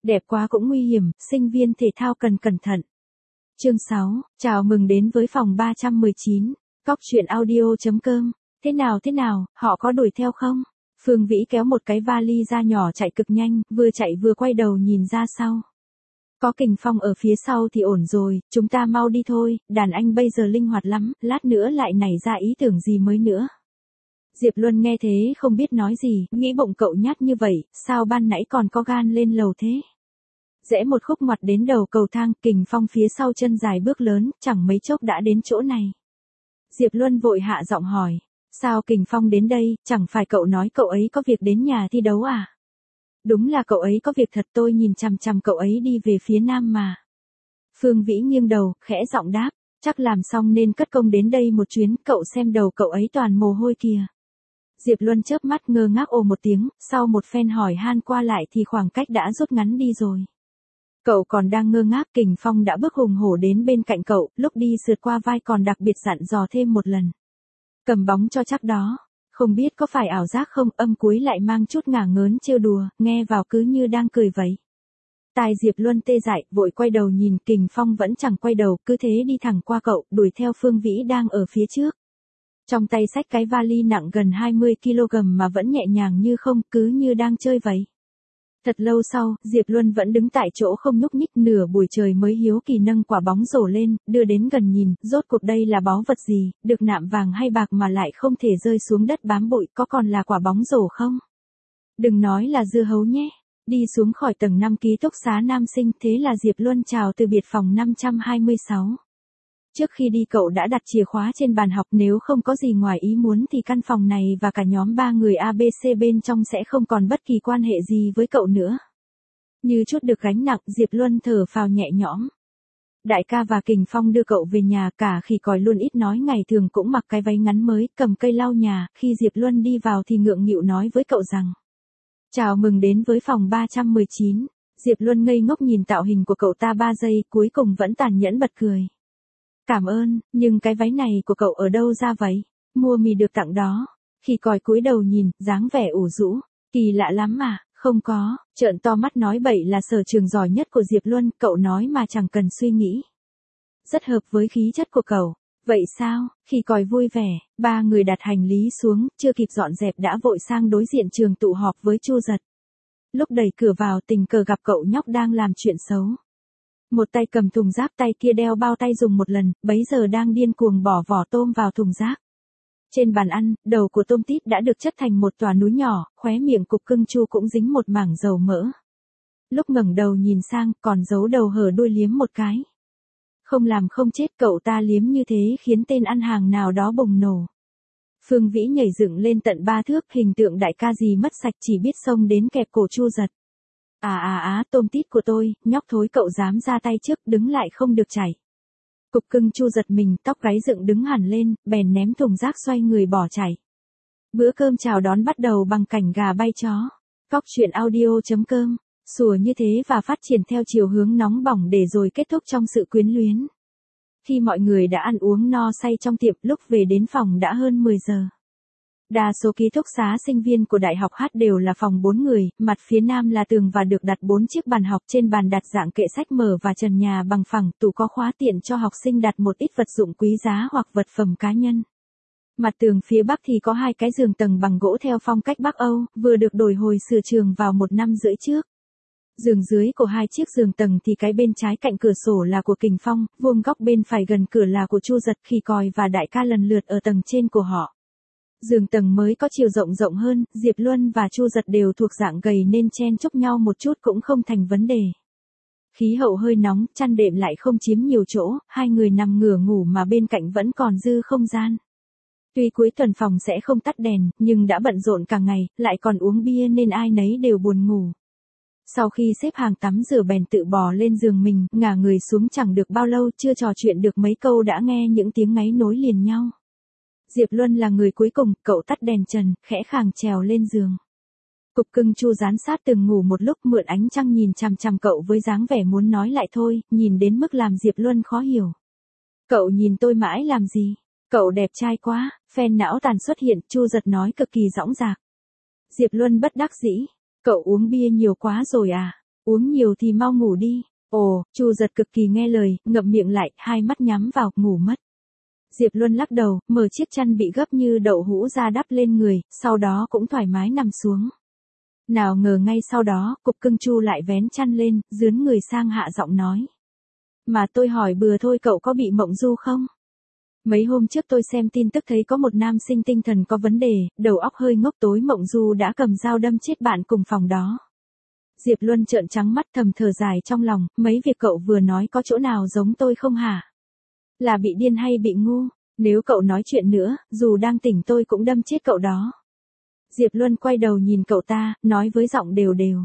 Đẹp quá cũng nguy hiểm, sinh viên thể thao cần cẩn thận. Chương 6, chào mừng đến với phòng 319, Cóc truyện audio.com. Thế nào, họ có đuổi theo không? Phương Vĩ kéo một cái vali ra nhỏ chạy cực nhanh, vừa chạy vừa quay đầu nhìn ra sau. Có Kình Phong ở phía sau thì ổn rồi, chúng ta mau đi thôi, đàn anh bây giờ linh hoạt lắm, lát nữa lại nảy ra ý tưởng gì mới nữa. Diệp Luân nghe thế không biết nói gì, nghĩ bụng cậu nhát như vậy, sao ban nãy còn có gan lên lầu thế? Rẽ một khúc ngoặt đến đầu cầu thang, Kình Phong phía sau chân dài bước lớn, chẳng mấy chốc đã đến chỗ này. Diệp Luân vội hạ giọng hỏi, sao Kình Phong đến đây, chẳng phải cậu nói cậu ấy có việc đến nhà thi đấu à? Đúng là cậu ấy có việc thật, tôi nhìn chằm chằm cậu ấy đi về phía nam mà. Phương Vĩ nghiêng đầu, khẽ giọng đáp, chắc làm xong nên cất công đến đây một chuyến, cậu xem đầu cậu ấy toàn mồ hôi kìa. Diệp Luân chớp mắt ngơ ngác ồ một tiếng, sau một phen hỏi han qua lại thì khoảng cách đã rút ngắn đi rồi. Cậu còn đang ngơ ngác, Kình Phong đã bước hùng hổ đến bên cạnh cậu, lúc đi sượt qua vai còn đặc biệt dặn dò thêm một lần. Cầm bóng cho chắc đó, không biết có phải ảo giác không, âm cuối lại mang chút ngả ngớn trêu đùa, nghe vào cứ như đang cười vậy. Tai Diệp Luân tê dại, vội quay đầu nhìn, Kình Phong vẫn chẳng quay đầu, cứ thế đi thẳng qua cậu, đuổi theo Phương Vĩ đang ở phía trước. Trong tay xách cái vali nặng gần 20 kg mà vẫn nhẹ nhàng như không, cứ như đang chơi vậy. Thật lâu sau, Diệp Luân vẫn đứng tại chỗ không nhúc nhích, nửa buổi trời mới hiếu kỳ nâng quả bóng rổ lên, đưa đến gần nhìn, rốt cuộc đây là báu vật gì, được nạm vàng hay bạc mà lại không thể rơi xuống đất bám bụi, có còn là quả bóng rổ không? Đừng nói là dưa hấu nhé. Đi xuống khỏi tầng 5 ký túc xá nam sinh, thế là Diệp Luân chào từ biệt phòng 526. Trước khi đi cậu đã đặt chìa khóa trên bàn học, nếu không có gì ngoài ý muốn thì căn phòng này và cả nhóm 3 người ABC bên trong sẽ không còn bất kỳ quan hệ gì với cậu nữa. Như chút được gánh nặng, Diệp Luân thở phào nhẹ nhõm. Đại ca và Kình Phong đưa cậu về nhà, cả Khỉ Còi luôn ít nói, ngày thường cũng mặc cái váy ngắn mới, cầm cây lau nhà, khi Diệp Luân đi vào thì ngượng nghịu nói với cậu rằng: chào mừng đến với phòng 319. Diệp Luân ngây ngốc nhìn tạo hình của cậu ta 3 giây, cuối cùng vẫn tàn nhẫn bật cười. Cảm ơn, nhưng cái váy này của cậu ở đâu ra vậy? Mua mì được tặng đó. Khỉ Còi cúi đầu nhìn, dáng vẻ ủ rũ. Kỳ lạ lắm mà, không có, trợn to mắt nói bậy là sở trường giỏi nhất của Diệp Luân, cậu nói mà chẳng cần suy nghĩ. Rất hợp với khí chất của cậu. Vậy sao? Khỉ Còi vui vẻ, 3 người đặt hành lý xuống, chưa kịp dọn dẹp đã vội sang đối diện trường tụ họp với Chu Giật. Lúc đẩy cửa vào tình cờ gặp cậu nhóc đang làm chuyện xấu. Một tay cầm thùng rác, tay kia đeo bao tay dùng một lần, bấy giờ đang điên cuồng bỏ vỏ tôm vào thùng rác. Trên bàn ăn, đầu của tôm tít đã được chất thành một tòa núi nhỏ, khóe miệng cục cưng Chu cũng dính một mảng dầu mỡ. Lúc ngẩng đầu nhìn sang, còn giấu đầu hở đuôi liếm một cái. Không làm không chết, cậu ta liếm như thế khiến tên ăn hàng nào đó bùng nổ. Phương Vĩ nhảy dựng lên tận 3 thước, hình tượng đại ca gì mất sạch, chỉ biết xông đến kẹp cổ Chu Giật. Tôm tít của tôi, nhóc thối, cậu dám ra tay trước, đứng lại không được chảy. Cục cưng Chu giật mình, tóc gáy dựng đứng hẳn lên, bèn ném thùng rác xoay người bỏ chạy. Bữa cơm chào đón bắt đầu bằng cảnh gà bay chó. Cóc truyện audio.com, sủa như thế và phát triển theo chiều hướng nóng bỏng để rồi kết thúc trong sự quyến luyến. Khi mọi người đã ăn uống no say trong tiệm, lúc về đến phòng đã hơn 10 giờ. Đa số ký túc xá sinh viên của Đại học H đều là phòng 4 người, mặt phía nam là tường và được đặt 4 chiếc bàn học, trên bàn đặt dạng kệ sách mở và trần nhà bằng phẳng, tủ có khóa tiện cho học sinh đặt một ít vật dụng quý giá hoặc vật phẩm cá nhân. Mặt tường phía bắc thì có 2 cái giường tầng bằng gỗ theo phong cách Bắc Âu, vừa được đổi hồi sửa trường vào 1 năm rưỡi trước. Giường dưới của 2 chiếc giường tầng thì cái bên trái cạnh cửa sổ là của Kình Phong, vuông góc bên phải gần cửa là của Chu Giật, Khỉ Còi và Đại ca lần lượt ở tầng trên của họ. Giường tầng mới có chiều rộng rộng hơn, Diệp Luân và Chu Giật đều thuộc dạng gầy nên chen chúc nhau một chút cũng không thành vấn đề. Khí hậu hơi nóng, chăn đệm lại không chiếm nhiều chỗ, 2 người nằm ngửa ngủ mà bên cạnh vẫn còn dư không gian. Tuy cuối tuần phòng sẽ không tắt đèn, nhưng đã bận rộn cả ngày, lại còn uống bia nên ai nấy đều buồn ngủ. Sau khi xếp hàng tắm rửa bèn tự bò lên giường mình, ngả người xuống chẳng được bao lâu, chưa trò chuyện được mấy câu đã nghe những tiếng ngáy nối liền nhau. Diệp Luân là người cuối cùng, cậu tắt đèn trần, khẽ khàng trèo lên giường. Cục cưng Chu dán sát tường ngủ một lúc, mượn ánh trăng nhìn chằm chằm cậu với dáng vẻ muốn nói lại thôi, nhìn đến mức làm Diệp Luân khó hiểu. Cậu nhìn tôi mãi làm gì? Cậu đẹp trai quá, phen não tàn xuất hiện, Chu Giật nói cực kỳ dõng dạc. Diệp Luân bất đắc dĩ, cậu uống bia nhiều quá rồi à? Uống nhiều thì mau ngủ đi. Ồ, Chu Giật cực kỳ nghe lời, ngậm miệng lại, hai mắt nhắm vào, ngủ mất. Diệp Luân lắc đầu, mở chiếc chăn bị gấp như đậu hũ ra đắp lên người, sau đó cũng thoải mái nằm xuống. Nào ngờ ngay sau đó, Cục Cưng Chu lại vén chăn lên, dướn người sang hạ giọng nói. Mà tôi hỏi bừa thôi, cậu có bị mộng du không? Mấy hôm trước tôi xem tin tức thấy có một nam sinh tinh thần có vấn đề, đầu óc hơi ngốc, tối mộng du đã cầm dao đâm chết bạn cùng phòng đó. Diệp Luân trợn trắng mắt, thầm thở dài trong lòng, mấy việc cậu vừa nói có chỗ nào giống tôi không hả? Là bị điên hay bị ngu? Nếu cậu nói chuyện nữa, dù đang tỉnh tôi cũng đâm chết cậu đó. Diệp Luân quay đầu nhìn cậu ta, nói với giọng đều đều.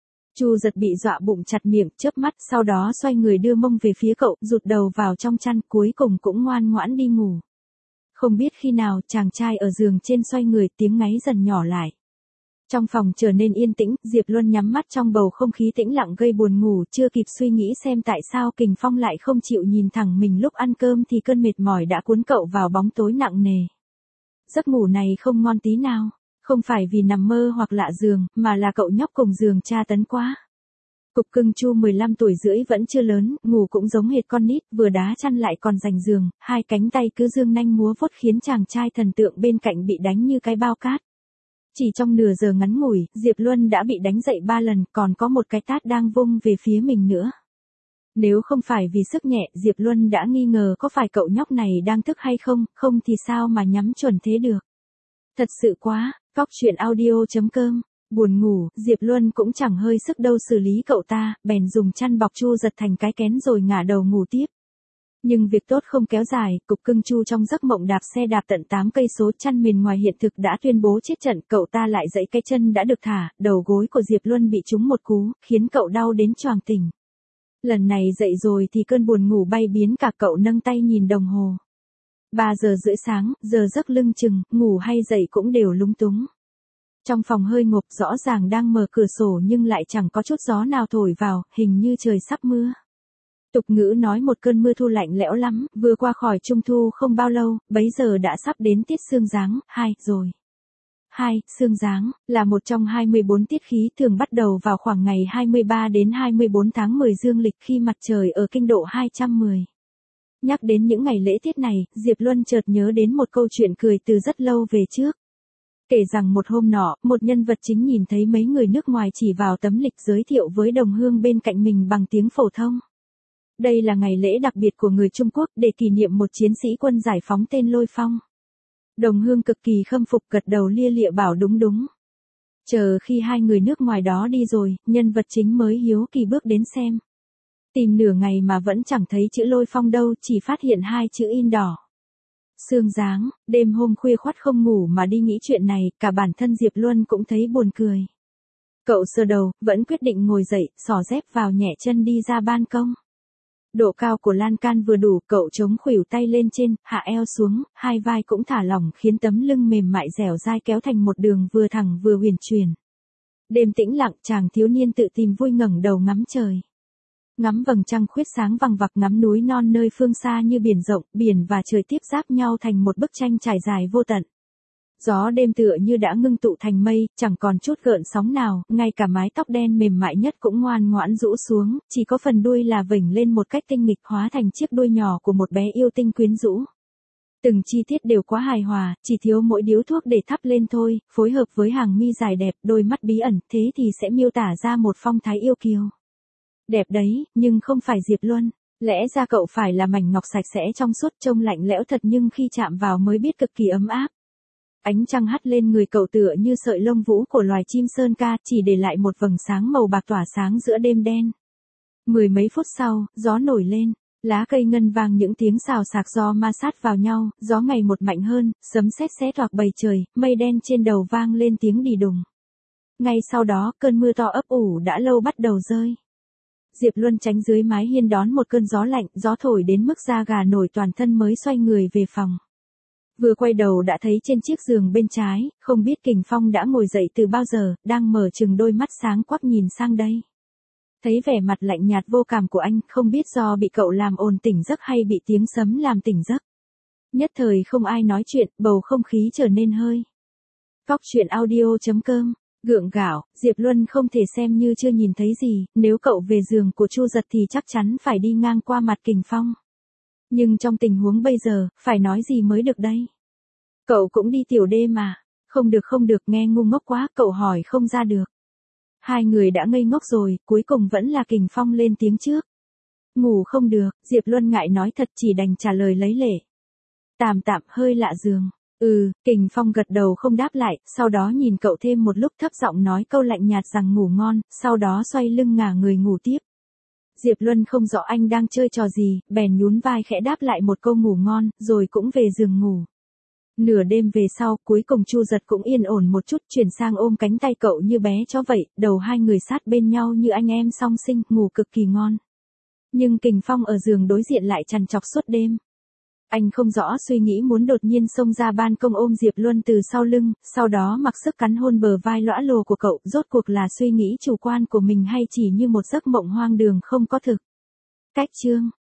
Chu Giật bị dọa bụng chặt miệng, chớp mắt, sau đó xoay người đưa mông về phía cậu, rụt đầu vào trong chăn, cuối cùng cũng ngoan ngoãn đi ngủ. Không biết khi nào, chàng trai ở giường trên xoay người, tiếng ngáy dần nhỏ lại. Trong phòng trở nên yên tĩnh, Diệp Luân nhắm mắt trong bầu không khí tĩnh lặng gây buồn ngủ, chưa kịp suy nghĩ xem tại sao Kình Phong lại không chịu nhìn thẳng mình lúc ăn cơm thì cơn mệt mỏi đã cuốn cậu vào bóng tối nặng nề. Giấc ngủ này không ngon tí nào, không phải vì nằm mơ hoặc lạ giường, mà là cậu nhóc cùng giường tra tấn quá. Cục Cưng Chu 15 tuổi rưỡi vẫn chưa lớn, ngủ cũng giống hệt con nít, vừa đá chăn lại còn giành giường, hai cánh tay cứ dương nanh múa vuốt khiến chàng trai thần tượng bên cạnh bị đánh như cái bao cát. Chỉ trong nửa giờ ngắn ngủi, Diệp Luân đã bị đánh dậy 3 lần, còn có một cái tát đang vung về phía mình nữa. Nếu không phải vì sức nhẹ, Diệp Luân đã nghi ngờ có phải cậu nhóc này đang thức hay không, không thì sao mà nhắm chuẩn thế được. Thật sự quá, Cóc.audio.com. Buồn ngủ, Diệp Luân cũng chẳng hơi sức đâu xử lý cậu ta, bèn dùng chăn bọc Chu Giật thành cái kén rồi ngả đầu ngủ tiếp. Nhưng việc tốt không kéo dài, Cục Cưng Chu trong giấc mộng đạp xe đạp tận 8 cây số, chăn mền ngoài hiện thực đã tuyên bố chết trận, cậu ta lại dẫy cái chân đã được thả, đầu gối của Diệp Luân bị trúng một cú, khiến cậu đau đến choàng tỉnh. Lần này dậy rồi thì cơn buồn ngủ bay biến cả, cậu nâng tay nhìn đồng hồ. 3 giờ rưỡi sáng, giờ giấc lưng chừng, ngủ hay dậy cũng đều lúng túng. Trong phòng hơi ngộp, rõ ràng đang mở cửa sổ nhưng lại chẳng có chút gió nào thổi vào, hình như trời sắp mưa. Tục ngữ nói một cơn mưa thu lạnh lẽo lắm, vừa qua khỏi trung thu không bao lâu, bấy giờ đã sắp đến tiết sương giáng, rồi. Sương giáng, là một trong 24 tiết khí thường bắt đầu vào khoảng ngày 23 đến 24 tháng 10 dương lịch khi mặt trời ở kinh độ 210. Nhắc đến những ngày lễ tiết này, Diệp Luân chợt nhớ đến một câu chuyện cười từ rất lâu về trước. Kể rằng một hôm nọ, một nhân vật chính nhìn thấy mấy người nước ngoài chỉ vào tấm lịch giới thiệu với đồng hương bên cạnh mình bằng tiếng phổ thông. Đây là ngày lễ đặc biệt của người Trung Quốc để kỷ niệm một chiến sĩ quân giải phóng tên Lôi Phong. Đồng hương cực kỳ khâm phục gật đầu lia lịa bảo đúng đúng. Chờ khi hai người nước ngoài đó đi rồi, nhân vật chính mới hiếu kỳ bước đến xem. Tìm nửa ngày mà vẫn chẳng thấy chữ Lôi Phong đâu, chỉ phát hiện hai chữ in đỏ. Sương giáng, đêm hôm khuya khoắt không ngủ mà đi nghĩ chuyện này, cả bản thân Diệp Luân cũng thấy buồn cười. Cậu sờ đầu, vẫn quyết định ngồi dậy, xỏ dép vào nhẹ chân đi ra ban công. Độ cao của lan can vừa đủ, cậu chống khuỷu tay lên trên, hạ eo xuống, hai vai cũng thả lỏng khiến tấm lưng mềm mại dẻo dai kéo thành một đường vừa thẳng vừa huyền chuyển. Đêm tĩnh lặng, chàng thiếu niên tự tìm vui ngẩng đầu ngắm trời. Ngắm vầng trăng khuyết sáng vằng vặc, ngắm núi non nơi phương xa như biển rộng, biển và trời tiếp giáp nhau thành một bức tranh trải dài vô tận. Gió đêm tựa như đã ngưng tụ thành mây, chẳng còn chút gợn sóng nào, ngay cả mái tóc đen mềm mại nhất cũng ngoan ngoãn rũ xuống, chỉ có phần đuôi là vểnh lên một cách tinh nghịch hóa thành chiếc đuôi nhỏ của một bé yêu tinh quyến rũ. Từng chi tiết đều quá hài hòa, chỉ thiếu mỗi điếu thuốc để thắp lên thôi, phối hợp với hàng mi dài đẹp, đôi mắt bí ẩn, thế thì sẽ miêu tả ra một phong thái yêu kiều. Đẹp đấy, nhưng không phải Diệp Luân. Lẽ ra cậu phải là mảnh ngọc sạch sẽ trong suốt, trông lạnh lẽo thật nhưng khi chạm vào mới biết cực kỳ ấm áp. Ánh trăng hắt lên người cậu tựa như sợi lông vũ của loài chim sơn ca, chỉ để lại một vầng sáng màu bạc tỏa sáng giữa đêm đen. Mười mấy phút sau, gió nổi lên, lá cây ngân vang những tiếng xào xạc gió ma sát vào nhau, gió ngày một mạnh hơn, sấm sét xé toạc bầu trời, mây đen trên đầu vang lên tiếng đì đùng. Ngay sau đó, cơn mưa to ấp ủ đã lâu bắt đầu rơi. Diệp Luân tránh dưới mái hiên đón một cơn gió lạnh, gió thổi đến mức da gà nổi toàn thân mới xoay người về phòng. Vừa quay đầu đã thấy trên chiếc giường bên trái, không biết Kình Phong đã ngồi dậy từ bao giờ, đang mở trừng đôi mắt sáng quắc nhìn sang đây. Thấy vẻ mặt lạnh nhạt vô cảm của anh, không biết do bị cậu làm ồn tỉnh giấc hay bị tiếng sấm làm tỉnh giấc. Nhất thời không ai nói chuyện, bầu không khí trở nên hơi. Cóc.audio.com Gượng gạo, Diệp Luân không thể xem như chưa nhìn thấy gì, nếu cậu về giường của Chu Giật thì chắc chắn phải đi ngang qua mặt Kình Phong. Nhưng trong tình huống bây giờ, phải nói gì mới được đây? Cậu cũng đi tiểu đêm mà. Không được, nghe ngu ngốc quá, cậu hỏi không ra được. Hai người đã ngây ngốc rồi, cuối cùng vẫn là Kình Phong lên tiếng trước. Ngủ không được, Diệp Luân ngại nói thật chỉ đành trả lời lấy lệ. Tạm hơi lạ giường. Kình Phong gật đầu không đáp lại, sau đó nhìn cậu thêm một lúc thấp giọng nói câu lạnh nhạt rằng ngủ ngon, sau đó xoay lưng ngả người ngủ tiếp. Diệp Luân không rõ anh đang chơi trò gì, bèn nhún vai khẽ đáp lại một câu ngủ ngon, rồi cũng về giường ngủ. Nửa đêm về sau, cuối cùng Chu Giật cũng yên ổn một chút, chuyển sang ôm cánh tay cậu như bé chó vậy, đầu hai người sát bên nhau như anh em song sinh, ngủ cực kỳ ngon. Nhưng Kình Phong ở giường đối diện lại trằn trọc suốt đêm. Anh không rõ suy nghĩ muốn đột nhiên xông ra ban công ôm Diệp Luân từ sau lưng, sau đó mặc sức cắn hôn bờ vai lõa lồ của cậu, rốt cuộc là suy nghĩ chủ quan của mình hay chỉ như một giấc mộng hoang đường không có thực. Cách chương